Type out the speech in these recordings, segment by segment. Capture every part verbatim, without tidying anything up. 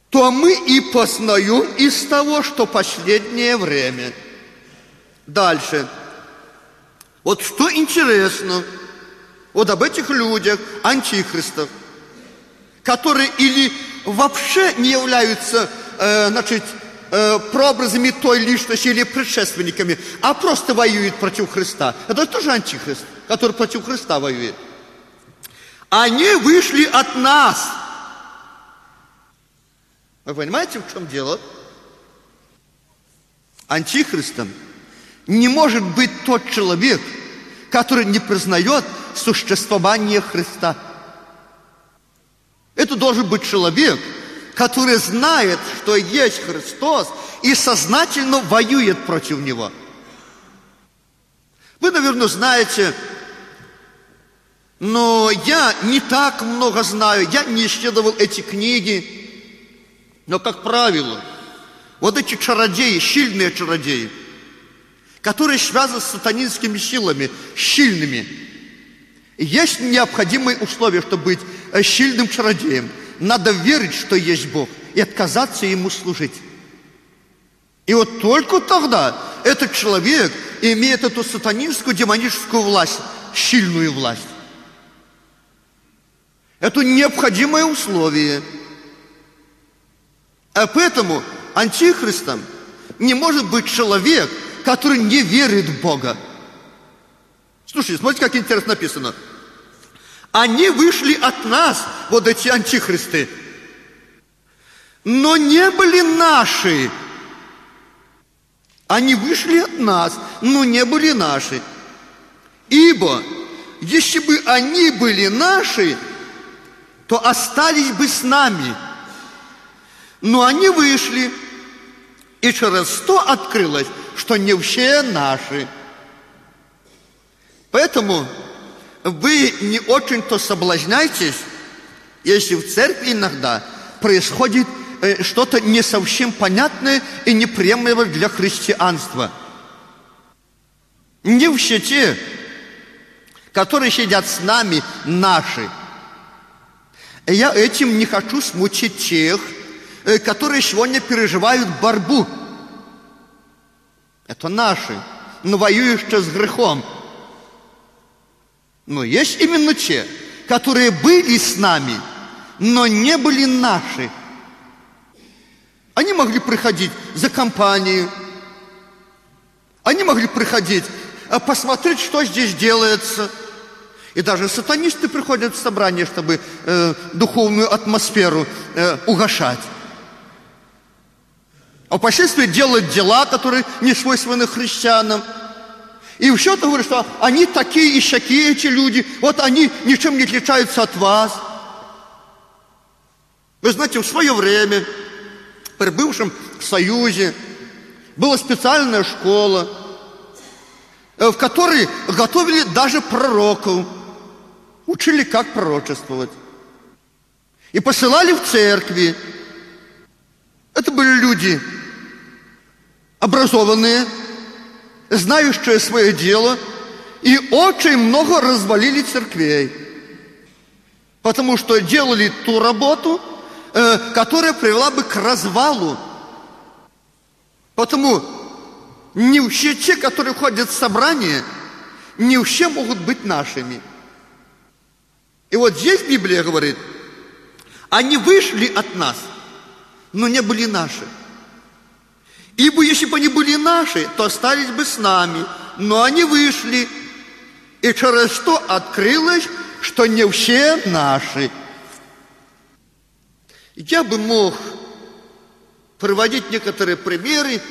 то мы и познаем из того, что последнее время. Дальше. Вот что интересно, вот об этих людях, антихристах, которые или вообще не являются, э, значит, э, прообразами той личности или предшественниками, а просто воюют против Христа. Это тоже антихрист, который против Христа воюет. Они вышли от нас. Вы понимаете, в чем дело? Антихристом не может быть тот человек, который не признает существование Христа. Это должен быть человек, который знает, что есть Христос, и сознательно воюет против Него. Вы, наверное, знаете, но я не так много знаю, я не исследовал эти книги, но, как правило, вот эти чародеи, сильные чародеи, которые связаны с сатанинскими силами, сильными, есть необходимые условия, чтобы быть сильным чародеем. Надо верить, что есть Бог, и отказаться Ему служить. И вот только тогда этот человек имеет эту сатанинскую, демоническую власть, сильную власть. Это необходимое условие. А поэтому антихристом не может быть человек, который не верит в Бога. Слушайте, смотрите, как интересно написано. Они вышли от нас, вот эти антихристы, но не были наши. Они вышли от нас, но не были наши. Ибо, если бы они были наши, то остались бы с нами. Но они вышли, и через то открылось, что не все наши. Поэтому вы не очень-то соблазняйтесь, если в церкви иногда происходит э, что-то не совсем понятное и неприемлемое для христианства. Не все те, которые сидят с нами, наши. И я этим не хочу смутить тех, э, которые сегодня переживают борьбу. Это наши, но воюющие с грехом. Но есть именно те, которые были с нами, но не были наши. Они могли приходить за компанию. Они могли приходить, посмотреть, что здесь делается. И даже сатанисты приходят в собрание, чтобы э, духовную атмосферу э, угашать. А впоследствии делать дела, которые не свойственны христианам. И все это говорит, что они такие и сякие, эти люди. Вот они ничем не отличаются от вас. Вы знаете, в свое время при бывшем Союзе была специальная школа, в которой готовили даже пророков. Учили, как пророчествовать. И посылали в церкви. Это были люди образованные, знающие свое дело, и очень много развалили церквей. Потому что делали ту работу, э, которая привела бы к развалу. Потому не все те, которые ходят в собрание, не все могут быть нашими. И вот здесь Библия говорит, они вышли от нас, но не были наши. Ибо если бы они были наши, то остались бы с нами. Но они вышли, и через что открылось, что не все наши. Я бы мог приводить некоторые примеры,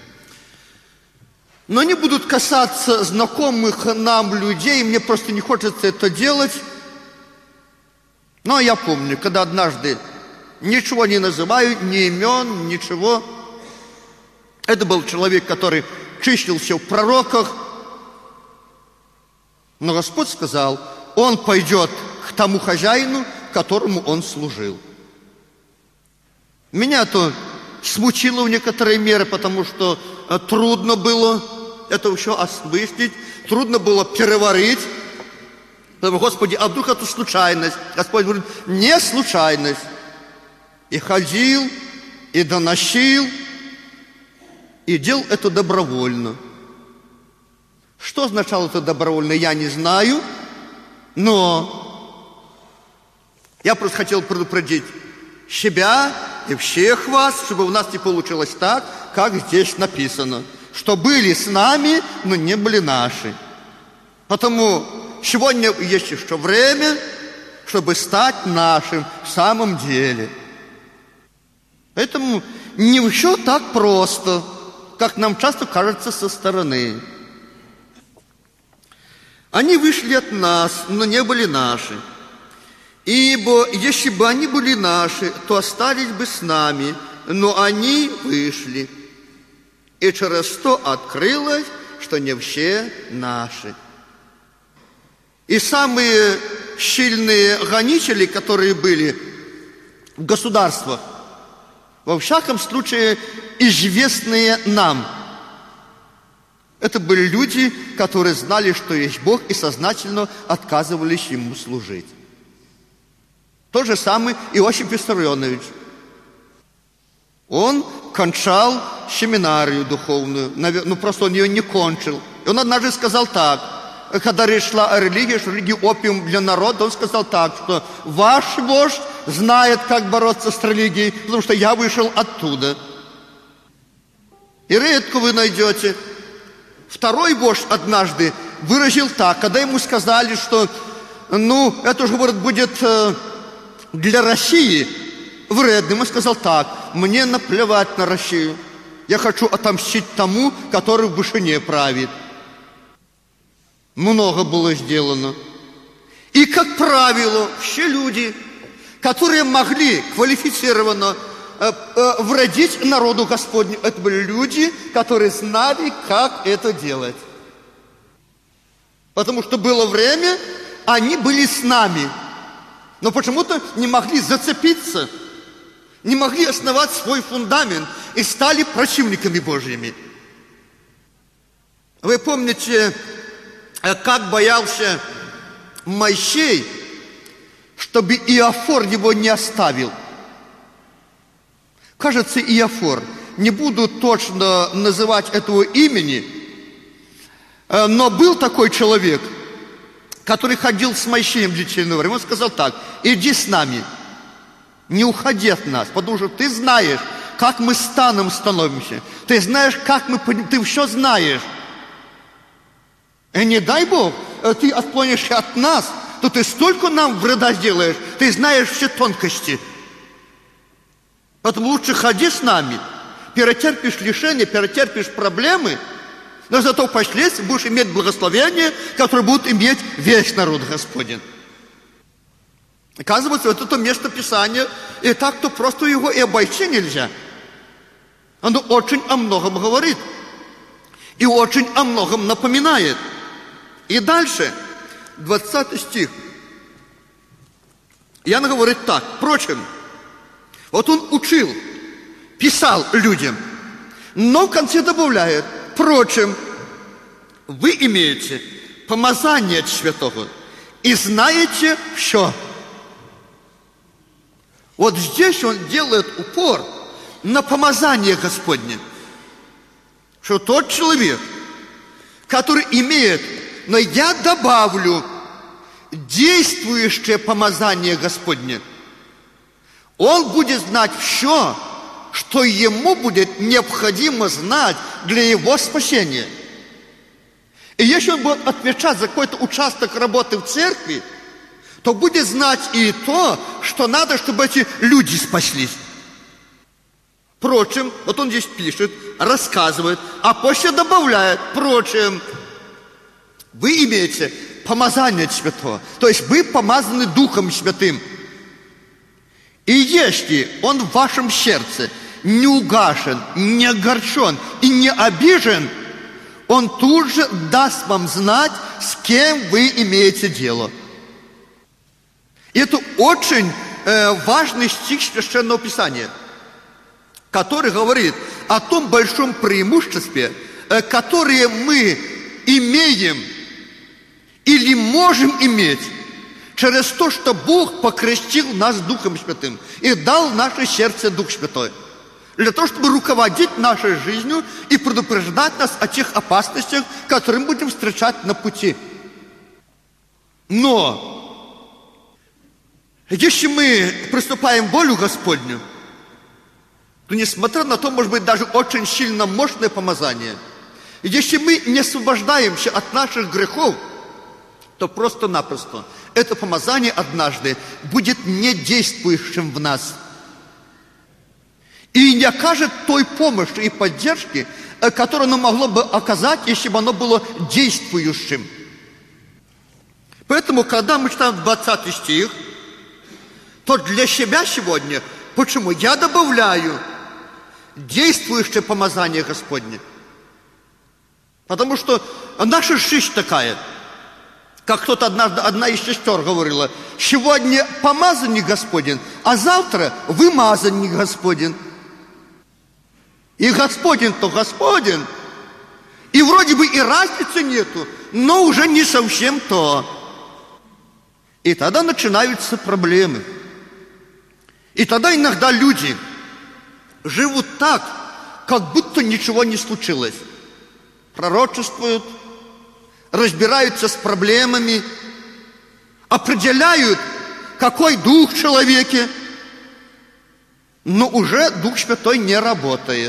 но они будут касаться знакомых нам людей, мне просто не хочется это делать. Но я помню, когда однажды ничего не называю, ни имен, ничего. Это был человек, который числился в пророках. Но Господь сказал, он пойдет к тому хозяину, которому он служил. Меня это смутило в некоторой мере, потому что трудно было это все осмыслить, трудно было переварить. Господи, а вдруг это случайность? Господь говорит, не случайность. И ходил, и доносил, и делал это добровольно. Что означало это добровольно, я не знаю, но я просто хотел предупредить себя и всех вас, чтобы у нас не получилось так, как здесь написано, что были с нами, но не были наши. Потому сегодня есть еще время, чтобы стать нашим в самом деле. Поэтому не все так просто, как нам часто кажется со стороны. Они вышли от нас, но не были наши. Ибо если бы они были наши, то остались бы с нами, но они вышли. И через то открылось, что не все наши. И самые сильные гонители, которые были в государствах, во всяком случае известные нам, это были люди, которые знали, что есть Бог, и сознательно отказывались Ему служить. Тот же самый Иосиф Виссарионович. Он кончал семинарию духовную, ну просто он ее не кончил. И он однажды сказал так, когда речь шла о религии, что религия опиум для народа, он сказал так, что ваш вождь знает, как бороться с религией, потому что я вышел оттуда. И редко вы найдете. Второй вождь однажды выразил так, когда ему сказали, что, ну, это уже, говорит, будет э, для России вредным. Он сказал так, мне наплевать на Россию. Я хочу отомстить тому, который в вышине правит. Много было сделано. И, как правило, все люди, которые могли квалифицированно э, э, вредить народу Господню, это были люди, которые знали, как это делать. Потому что было время, они были с нами, но почему-то не могли зацепиться, не могли основать свой фундамент и стали противниками Божьими. Вы помните, как боялся Моисей, чтобы Иофор его не оставил. Кажется, Иофор, не буду точно называть этого имени, но был такой человек, который ходил с Моисеем длительное время. Он сказал так, иди с нами, не уходи от нас, потому что ты знаешь, как мы станом становимся. Ты знаешь, как мы, ты все знаешь. И не дай Бог, ты отклонишься от нас, то ты столько нам вреда сделаешь, ты знаешь все тонкости. Поэтому лучше ходи с нами, перетерпишь лишения, перетерпишь проблемы, но зато впоследствии будешь иметь благословение, которое будет иметь весь народ Господень. Оказывается, вот это место Писания, и так, то просто его и обойти нельзя. Оно очень о многом говорит, и очень о многом напоминает. И дальше, двадцатый стих. Иоанн говорит так, впрочем, вот он учил, писал людям, но в конце добавляет, впрочем, вы имеете помазание от Святого и знаете все. Вот здесь он делает упор на помазание Господне, что тот человек, который имеет, но я добавлю, действующее помазание Господне, он будет знать все, что ему будет необходимо знать для его спасения. И если он будет отвечать за какой-то участок работы в церкви, то будет знать и то, что надо, чтобы эти люди спаслись. Впрочем, вот он здесь пишет, рассказывает, а после добавляет, впрочем, вы имеете помазание Святого, то есть вы помазаны Духом Святым. И если он в вашем сердце не угашен, не огорчен и не обижен, он тут же даст вам знать, с кем вы имеете дело. И это очень э, важный стих Священного Писания, который говорит о том большом преимуществе, э, которое мы имеем или можем иметь через то, что Бог покрестил нас Духом Святым и дал в наше сердце Дух Святой. для того, чтобы руководить нашей жизнью и предупреждать нас о тех опасностях, которые мы будем встречать на пути. Но если мы приступаем к волю Господню, то несмотря на то, может быть, даже очень сильно мощное помазание, если мы не освобождаемся от наших грехов, то просто-напросто это помазание однажды будет недействующим в нас и не окажет той помощи и поддержки, которую оно могло бы оказать, если бы оно было действующим. Поэтому, когда мы читаем двадцатый стих, то для себя сегодня, почему? Я добавляю действующее помазание Господне. Потому что наша жизнь такая, как кто-то однажды, одна из сестер говорила, сегодня помазанник Господень, а завтра вымазанник Господень. И Господень-то Господень. И вроде бы и разницы нету, но уже не совсем то. И тогда начинаются проблемы. И тогда иногда люди живут так, как будто ничего не случилось. Пророчествуют, разбираются с проблемами, определяют, какой дух в человеке, но уже Дух Святой не работает.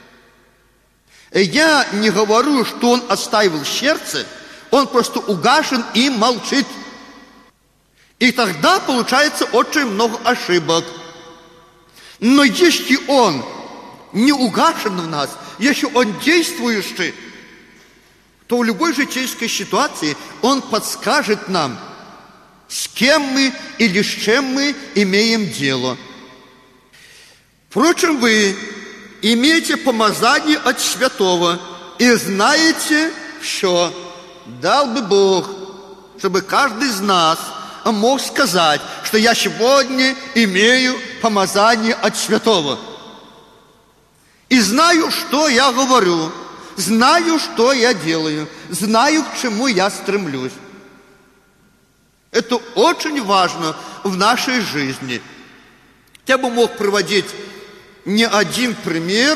Я не говорю, что он оставил сердце, он просто угашен и молчит. И тогда получается очень много ошибок. Но если он не угашен в нас, если он действующий, то в любой житейской ситуации он подскажет нам, с кем мы или с чем мы имеем дело. Впрочем, вы имеете помазание от Святого и знаете все. Дал бы Бог, чтобы каждый из нас мог сказать, что я сегодня имею помазание от Святого. И знаю, что я говорю, знаю, что я делаю, знаю, к чему я стремлюсь. Это очень важно в нашей жизни. Я бы мог приводить не один пример,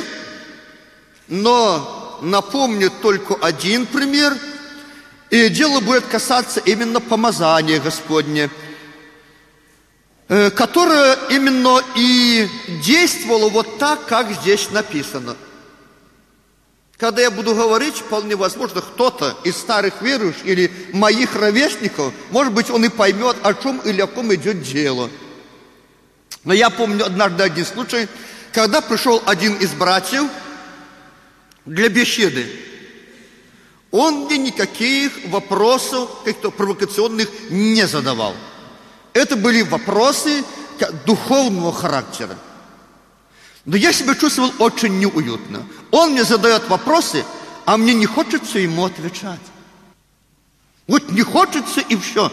но напомню только один пример, и дело будет касаться именно помазания Господня, которое именно и действовало вот так, как здесь написано. Когда я буду говорить, вполне возможно, кто-то из старых верующих или моих ровесников, может быть, он и поймет, о чем или о ком идет дело. Но я помню однажды один случай, когда пришел один из братьев для беседы. Он мне никаких вопросов, каких-то провокационных, не задавал. Это были вопросы духовного характера. Но я себя чувствовал очень неуютно. Он мне задает вопросы, а мне не хочется ему отвечать. Вот не хочется и все.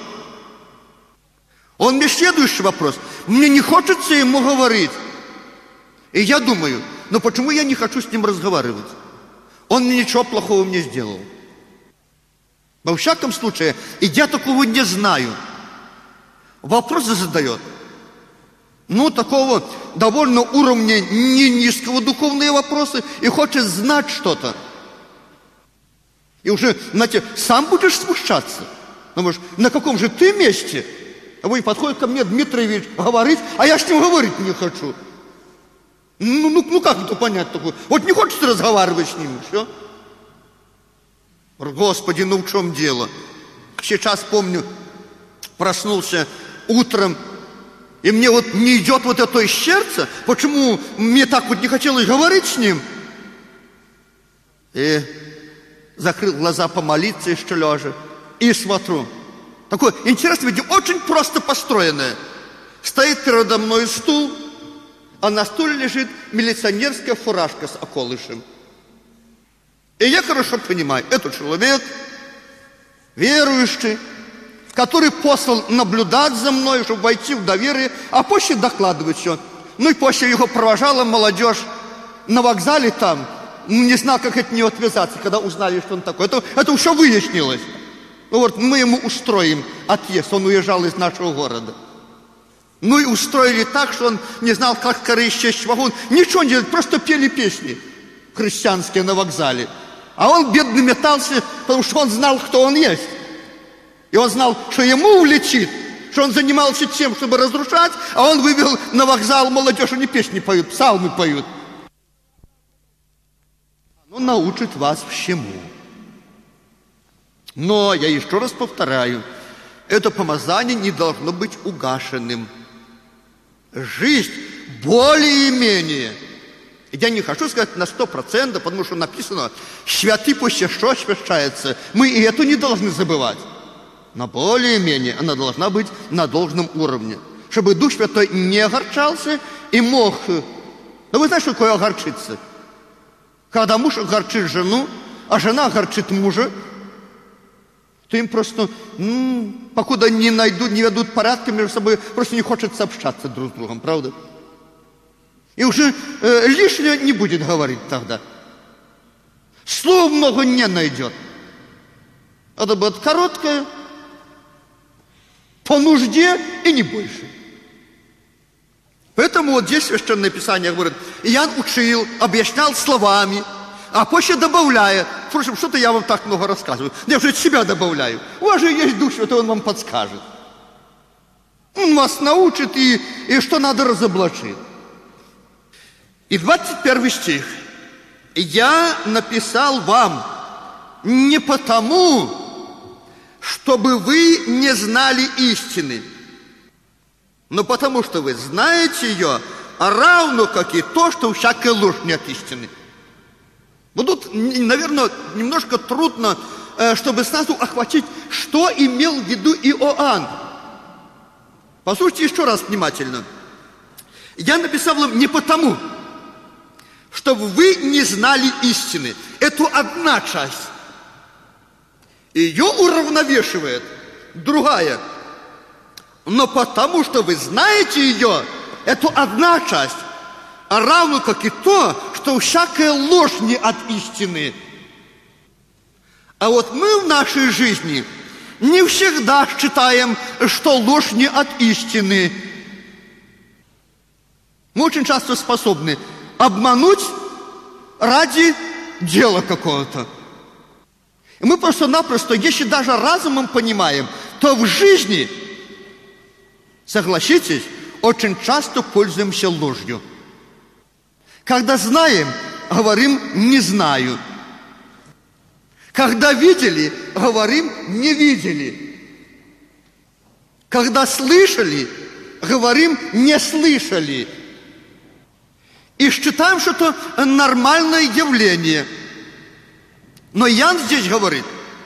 Он мне следующий вопрос. Мне не хочется ему говорить. И я думаю, ну почему я не хочу с ним разговаривать? Он мне ничего плохого не сделал. Во всяком случае, и я такого не знаю. Вопросы задает. Ну, такого довольно уровня не низкого духовные вопросы, и хочет знать что-то. И уже, знаете, сам будешь смущаться. Думаешь, на каком же ты месте? А вы подходит ко мне Дмитриевич говорить, а я с ним говорить не хочу. Ну, ну, ну как это понять такое? Вот не хочется разговаривать с ним, все. Господи, ну в чем дело? Сейчас помню, проснулся утром, и мне вот не идет вот это из сердца, почему мне так вот не хотелось говорить с ним. И закрыл глаза помолиться еще лежа, и смотрю. Такое интересное видео, очень просто построенное. Стоит передо мной стул, а на стуле лежит милиционерская фуражка с околышем. И я хорошо понимаю, это человек верующий, который послал наблюдать за мной, чтобы войти в доверие, а после докладывать все. Ну и после его провожала молодежь на вокзале там, ну, не знал, как от нее отвязаться, когда узнали, что он такой. Это, это все выяснилось. Ну вот мы ему устроим отъезд, он уезжал из нашего города. Ну и устроили так, что он не знал, как скорее исчесть вагон. Ничего не делали, просто пели песни христианские на вокзале. А он, бедный, метался, потому что он знал, кто он есть. И он знал, что ему улетит, что он занимался тем, чтобы разрушать, а он вывел на вокзал молодежь, они песни поют, псалмы поют. Оно научит вас всему. Но, я еще раз повторяю, это помазание не должно быть угашенным. Жизнь более-менее, я не хочу сказать на сто процентов, потому что написано, святый пусть что освящается. Мы и это не должны забывать. Но более-менее она должна быть на должном уровне, чтобы Дух Святой не огорчался и мог... Ну, вы знаете, что такое огорчиться? Когда муж огорчит жену, а жена огорчит мужа, то им просто, ну, покуда не найдут, не ведут порядка между собой, просто не хочется общаться друг с другом, правда? И уже э, лишнее не будет говорить тогда. Слов много не найдет. Это будет короткое, по нужде и не больше. Поэтому вот здесь Священное Писание говорит, Иоанн учил, объяснял словами, а позже добавляет. Впрочем, что-то я вам так много рассказываю. Я уже от себя добавляю. У вас же есть Дух Святой, Он вам подскажет. Он вас научит и, и что надо разоблачить. И двадцать первый стих. «Я написал вам не потому, чтобы вы не знали истины, но потому, что вы знаете ее, а равно как и то, что у всякой ложь нет истины». Вот тут, наверное, немножко трудно, чтобы сразу охватить, что имел в виду Иоанн. Послушайте еще раз внимательно. «Я написал вам не потому, чтобы вы не знали истины». Это одна часть. Ее уравновешивает другая. Но потому, что вы знаете ее, это одна часть. А равно как и то, что всякая ложь не от истины. А вот мы в нашей жизни не всегда считаем, что ложь не от истины. Мы очень часто способны обмануть ради дела какого-то. И мы просто-напросто, если даже разумом понимаем, то в жизни, согласитесь, очень часто пользуемся ложью. Когда знаем, говорим «не знаю». Когда видели, говорим «не видели». Когда слышали, говорим «не слышали». И считаем, что это нормальное явление. Но Иоанн здесь говорит,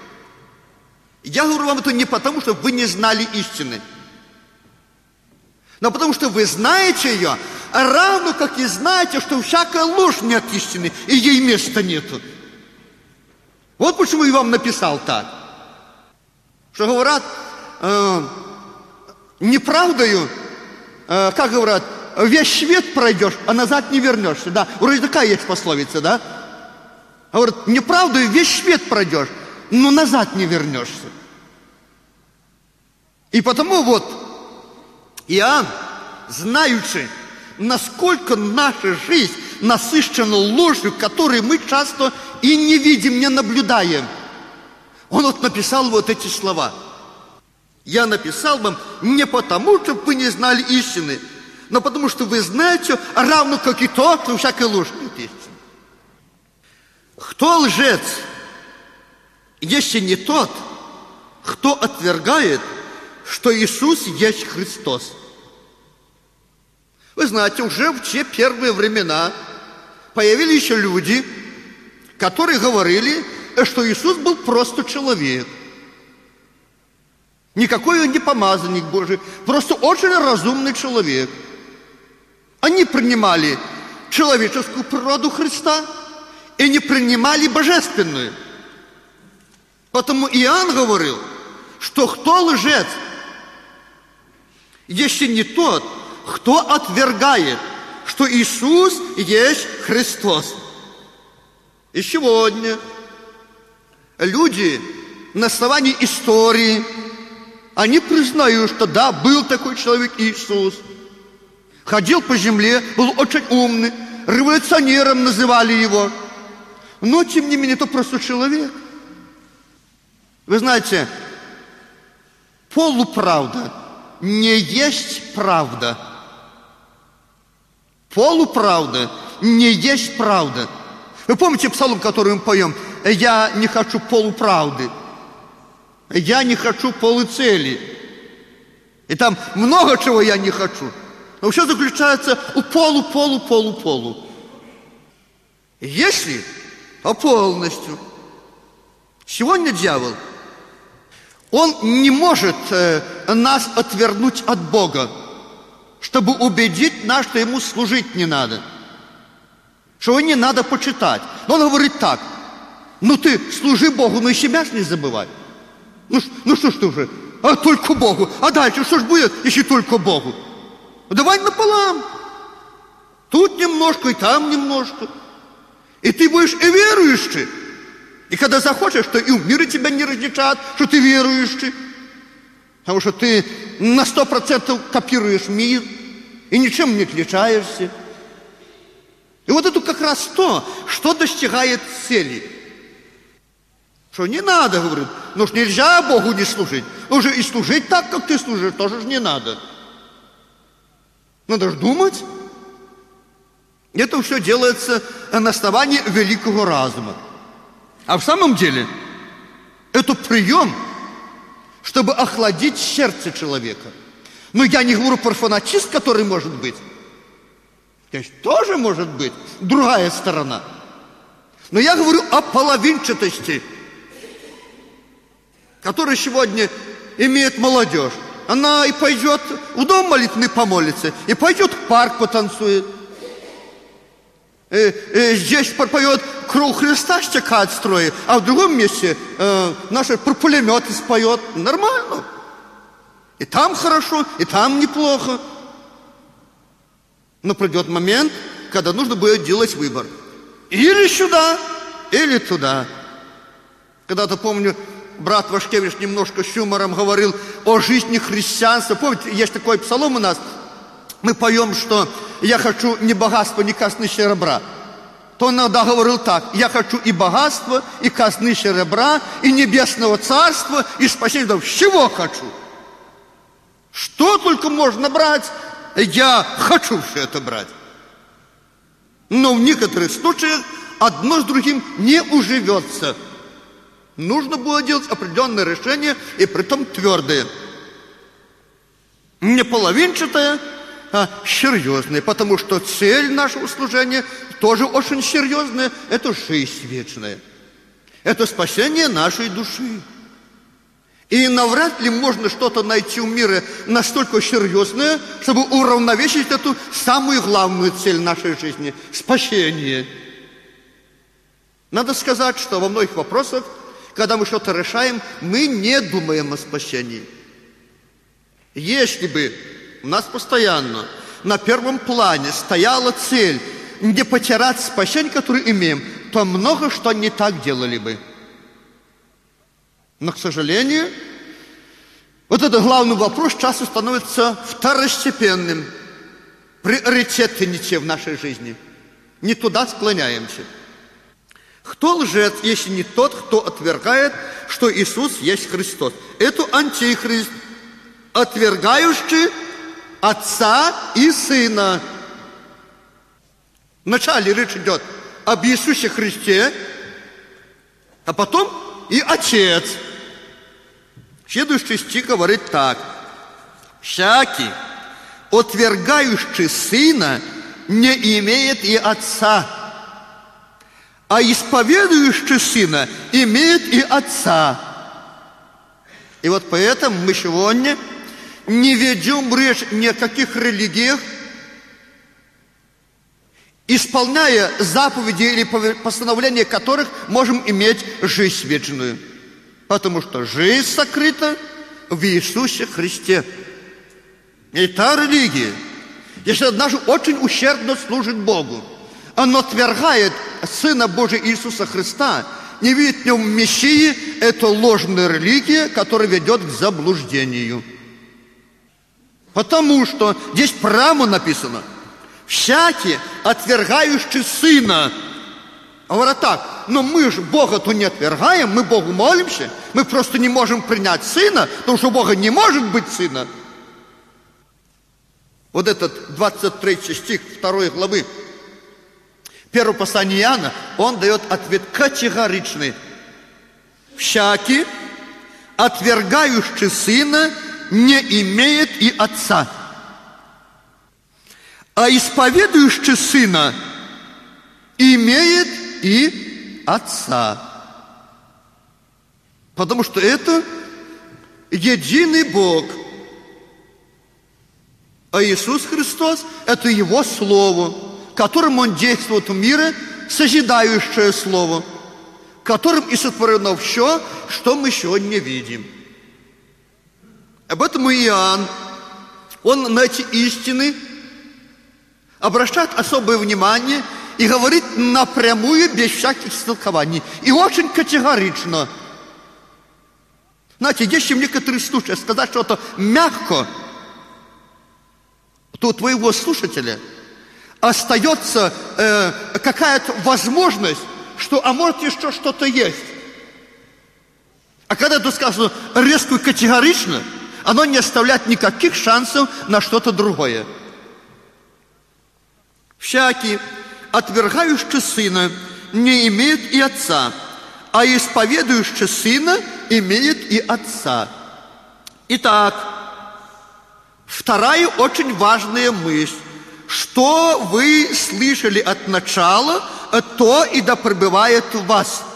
я говорю вам это не потому, что вы не знали истины, но потому, что вы знаете ее, а равно как и знаете, что всякая ложь не от истины, и ей места нету. Вот почему я вам написал так. Что говорят, э, неправдою, э, как говорят, весь свет пройдешь, а назад не вернешься. Да? Вроде такая есть пословица, да? Говорят, неправдою весь свет пройдешь, но назад не вернешься. И потому вот Иоанн, знаючи, насколько наша жизнь насыщена ложью, которую мы часто и не видим, не наблюдаем, он вот написал вот эти слова. «Я написал вам не потому, чтобы вы не знали истины, но потому, что вы знаете, равно как и то, что всякая ложь нет истины». Кто лжец, если не тот, кто отвергает, что Иисус есть Христос? Вы знаете, уже в те первые времена появились еще люди, которые говорили, что Иисус был просто человек. Никакой он не помазанник Божий, просто очень разумный человек. Они принимали человеческую природу Христа и не принимали божественную. Потому Иоанн говорил, что кто лжец, если не тот, кто отвергает, что Иисус есть Христос. И сегодня люди на основании истории, они признают, что да, был такой человек Иисус. Ходил по земле, был очень умный, революционером называли его. Но, тем не менее, это просто человек. Вы знаете, полуправда не есть правда. Полуправда не есть правда. Вы помните псалом, который мы поем? «Я не хочу полуправды, я не хочу полуцели». И там много чего я не хочу. Но все заключается у полу, полу, полу, полу. Если, то полностью. Сегодня дьявол, он не может э, нас отвернуть от Бога, чтобы убедить нас, что ему служить не надо, что его не надо почитать. Но он говорит так: ну ты служи Богу, но и себя ж не забывай. Ну, ну что ж ты уже, а только Богу. А дальше что ж будет, если только Богу? Давай напополам. Тут немножко, и там немножко. И ты будешь и верующий. И когда захочешь, то и в мире тебя не различат, что ты верующий. Потому что ты на сто процентов копируешь мир и ничем не отличаешься. И вот это как раз то, что достигает цели. Что не надо, говорит, ну ж нельзя Богу не служить. Ну же и служить так, как ты служишь, тоже ж не надо. Надо же думать. Это все делается на основании великого разума. А в самом деле, это прием, чтобы охладить сердце человека. Но я не говорю про фанатизм, который может быть. То есть тоже может быть другая сторона. Но я говорю о половинчатости, которая сегодня имеет молодежь. Она и пойдет в дом молитвенный помолится, и пойдет в парк потанцует. И, и здесь пропоет «Кровь Христа стекает строи», а в другом месте э, наши про пулеметы споет. Нормально. И там хорошо, и там неплохо. Но придет момент, когда нужно будет делать выбор. Или сюда, или туда. Когда-то, помню, брат Вашкевич немножко с юмором говорил о жизни христианства. Помните, есть такой псалом у нас. Мы поем, что «я хочу ни богатства, ни казны серебра». То он иногда говорил так: «Я хочу и богатства, и казны серебра, и небесного царства, и спасения». Чего хочу? Что только можно брать, я хочу все это брать. Но в некоторых случаях одно с другим не уживется. Нужно было делать определенное решение, и притом твердое. Не половинчатое, а серьезное, потому что цель нашего служения тоже очень серьезная. Это жизнь вечная. Это спасение нашей души. И навряд ли можно что-то найти в мире настолько серьезное, чтобы уравновесить эту самую главную цель нашей жизни – спасение. Надо сказать, что во многих вопросах, когда мы что-то решаем, мы не думаем о спасении. Если бы у нас постоянно на первом плане стояла цель не потерять спасение, которое имеем, то много что не так делали бы. Но, к сожалению, вот этот главный вопрос часто становится второстепенным. Приоритеты не те в нашей жизни. Не туда склоняемся. Кто лжец, если не тот, кто отвергает, что Иисус есть Христос? Это антихрист, отвергающий Отца и Сына. Вначале речь идет об Иисусе Христе, а потом и Отец. Следующий стих говорит так: «Всякий, отвергающий Сына, не имеет и Отца, а исповедующий Сына имеет и Отца». И вот поэтому мы сегодня не ведем речь ни о каких религиях, исполняя заповеди или постановления которых можем иметь жизнь вечную. Потому что жизнь сокрыта в Иисусе Христе. И та религия, если однажды очень ущербно служит Богу, она отвергает Сына Божия Иисуса Христа, не видит в нем Мессии, это ложная религия, которая ведет к заблуждению. Потому что здесь прямо написано: всякий, отвергающий Сына. Говорят так: но мы же Бога-то не отвергаем, мы Богу молимся, мы просто не можем принять Сына, потому что у Бога не может быть Сына. Вот этот двадцать третий стих второй главы первого послания Иоанна, он дает ответ категоричный: всякий, отвергающий Сына, не имеет и Отца, а исповедующий Сына имеет и Отца. Потому что это единый Бог. А Иисус Христос – это Его Слово, которым Он действует в мире, созидающее Слово, которым и сотворено все, что мы сегодня видим. Об этом и Иоанн, он на эти истины обращает особое внимание и говорит напрямую, без всяких истолкований, и очень категорично. Знаете, если в некоторых случаях сказать что-то мягко, то у твоего слушателя остается э, какая-то возможность, что, а может, еще что-то есть. А когда это сказано резко и категорично, оно не оставляет никаких шансов на что-то другое. Всякий, отвергающий Сына, не имеет и Отца, а исповедующий Сына имеет и Отца. Итак, вторая очень важная мысль: что вы слышали от начала, то и да пребывает в вас.